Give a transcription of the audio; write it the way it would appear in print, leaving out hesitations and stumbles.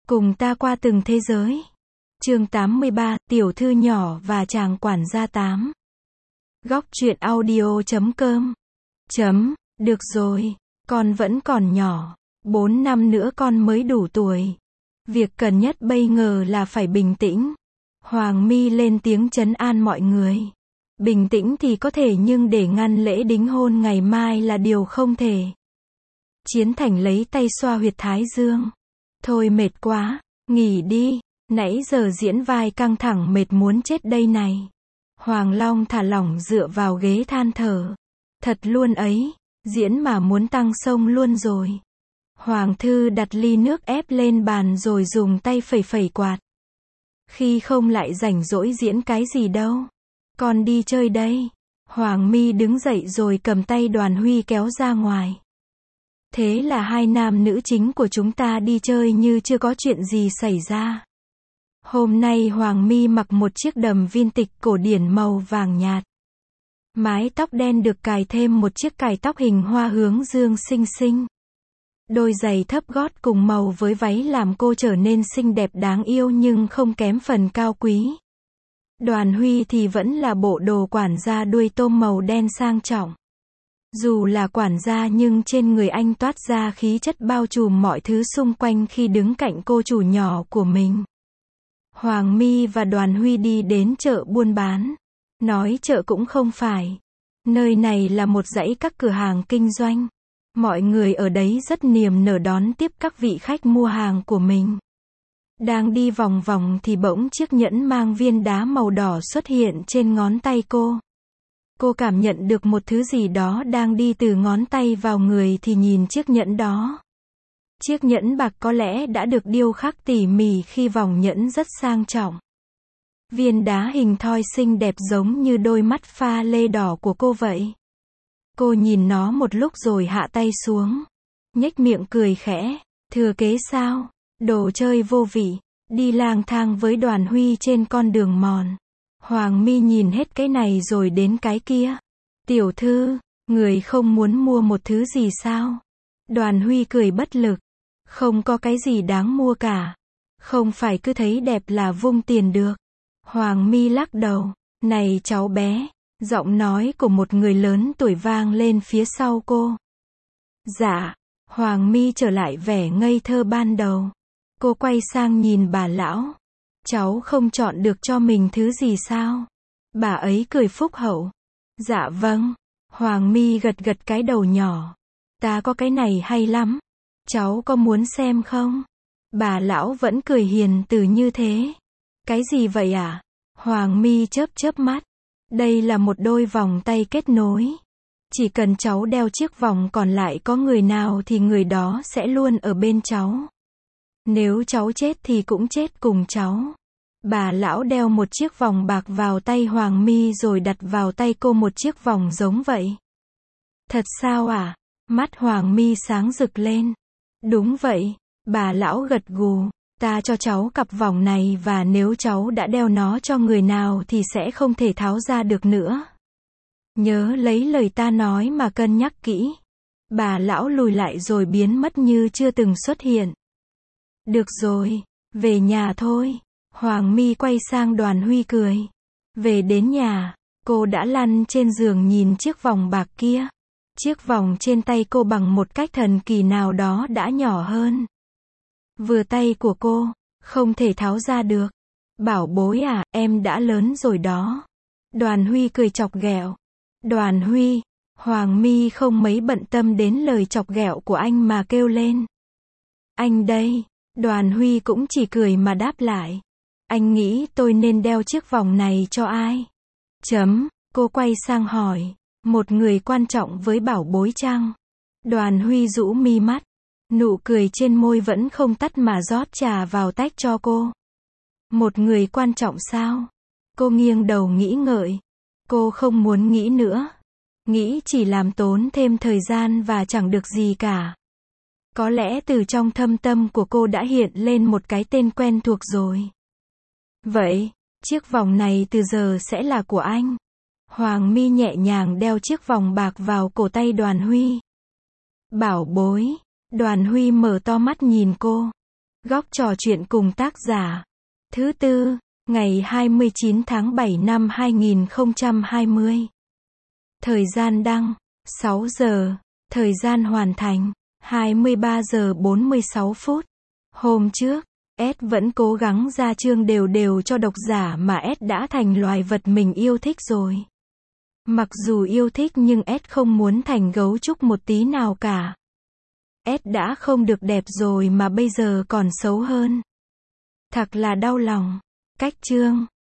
Cùng ta qua từng thế giới. Chương 83, tiểu thư nhỏ và chàng quản gia 8. Góc truyện audio.com. Được rồi, con vẫn còn nhỏ. 4 năm nữa con mới đủ tuổi. Việc cần nhất bây giờ là phải bình tĩnh. Hoàng My lên tiếng trấn an mọi người. Bình tĩnh thì có thể nhưng để ngăn lễ đính hôn ngày mai là điều không thể. Chiến Thành lấy tay xoa huyệt thái dương. Thôi mệt quá, nghỉ đi, nãy giờ diễn vai căng thẳng mệt muốn chết đây này. Hoàng Long thả lỏng dựa vào ghế than thở. Thật luôn ấy, diễn mà muốn tăng sông luôn rồi. Hoàng Thư đặt ly nước ép lên bàn rồi dùng tay phẩy phẩy quạt. Khi không lại rảnh rỗi diễn cái gì đâu. Con đi chơi đây. Hoàng My đứng dậy rồi cầm tay Đoàn Huy kéo ra ngoài. Thế là hai nam nữ chính của chúng ta đi chơi như chưa có chuyện gì xảy ra. Hôm nay Hoàng My mặc một chiếc đầm vintage cổ điển màu vàng nhạt. Mái tóc đen được cài thêm một chiếc cài tóc hình hoa hướng dương xinh xinh. Đôi giày thấp gót cùng màu với váy làm cô trở nên xinh đẹp đáng yêu nhưng không kém phần cao quý. Đoàn Huy thì vẫn là bộ đồ quản gia đuôi tôm màu đen sang trọng. Dù là quản gia nhưng trên người anh toát ra khí chất bao trùm mọi thứ xung quanh khi đứng cạnh cô chủ nhỏ của mình. Hoàng My và Đoàn Huy đi đến chợ buôn bán. Nói chợ cũng không phải. Nơi này là một dãy các cửa hàng kinh doanh. Mọi người ở đấy rất niềm nở đón tiếp các vị khách mua hàng của mình. Đang đi vòng vòng thì bỗng chiếc nhẫn mang viên đá màu đỏ xuất hiện trên ngón tay cô. Cô cảm nhận được một thứ gì đó đang đi từ ngón tay vào người thì nhìn chiếc nhẫn đó. Chiếc nhẫn bạc có lẽ đã được điêu khắc tỉ mỉ khi vòng nhẫn rất sang trọng. Viên đá hình thoi xinh đẹp giống như đôi mắt pha lê đỏ của cô vậy. Cô nhìn nó một lúc rồi hạ tay xuống. Nhếch miệng cười khẽ. Thừa kế sao? Đồ chơi vô vị. Đi lang thang với Đoàn Huy trên con đường mòn. Hoàng My nhìn hết cái này rồi đến cái kia. Tiểu thư, người không muốn mua một thứ gì sao? Đoàn Huy cười bất lực. Không có cái gì đáng mua cả. Không phải cứ thấy đẹp là vung tiền được. Hoàng My lắc đầu. Này cháu bé. Giọng nói của một người lớn tuổi vang lên phía sau cô. Dạ. Hoàng My trở lại vẻ ngây thơ ban đầu. Cô quay sang nhìn bà lão. Cháu không chọn được cho mình thứ gì sao? Bà ấy cười phúc hậu. Dạ vâng. Hoàng My gật gật cái đầu nhỏ. Ta có cái này hay lắm. Cháu có muốn xem không? Bà lão vẫn cười hiền từ như thế. Cái gì vậy à? Hoàng My chớp chớp mắt. Đây là một đôi vòng tay kết nối. Chỉ cần cháu đeo chiếc vòng còn lại có người nào thì người đó sẽ luôn ở bên cháu. Nếu cháu chết thì cũng chết cùng cháu. Bà lão đeo một chiếc vòng bạc vào tay Hoàng My rồi đặt vào tay cô một chiếc vòng giống vậy. Thật sao à? Mắt Hoàng My sáng rực lên. Đúng vậy. Bà lão gật gù. Ta cho cháu cặp vòng này và nếu cháu đã đeo nó cho người nào thì sẽ không thể tháo ra được nữa. Nhớ lấy lời ta nói mà cân nhắc kỹ. Bà lão lùi lại rồi biến mất như chưa từng xuất hiện. Được rồi, về nhà thôi. Hoàng My quay sang Đoàn Huy cười. Về đến nhà, cô đã lăn trên giường nhìn chiếc vòng bạc kia. Chiếc vòng trên tay cô bằng một cách thần kỳ nào đó đã nhỏ hơn. Vừa tay của cô, không thể tháo ra được. Bảo bối à, em đã lớn rồi đó. Đoàn Huy cười chọc ghẹo. Đoàn Huy, Hoàng My không mấy bận tâm đến lời chọc ghẹo của anh mà kêu lên. Anh đây. Đoàn Huy cũng chỉ cười mà đáp lại. Anh nghĩ tôi nên đeo chiếc vòng này cho ai? Cô quay sang hỏi. Một người quan trọng với bảo bối chăng? Đoàn Huy rũ mi mắt. Nụ cười trên môi vẫn không tắt mà rót trà vào tách cho cô. Một người quan trọng sao? Cô nghiêng đầu nghĩ ngợi. Cô không muốn nghĩ nữa. Nghĩ chỉ làm tốn thêm thời gian và chẳng được gì cả. Có lẽ từ trong thâm tâm của cô đã hiện lên một cái tên quen thuộc rồi. Vậy, chiếc vòng này từ giờ sẽ là của anh. Hoàng My nhẹ nhàng đeo chiếc vòng bạc vào cổ tay Đoàn Huy. Bảo bối. Đoàn Huy mở to mắt nhìn cô. Góc trò chuyện cùng tác giả. Thứ tư, ngày 29 tháng 7 năm 2020. Thời gian đăng, 6 giờ. Thời gian hoàn thành, 23 giờ 46 phút. Hôm trước, S vẫn cố gắng ra chương đều đều cho độc giả mà S đã thành loài vật mình yêu thích rồi. Mặc dù yêu thích nhưng S không muốn thành gấu trúc một tí nào cả. S đã không được đẹp rồi mà bây giờ còn xấu hơn. Thật là đau lòng. Cách chương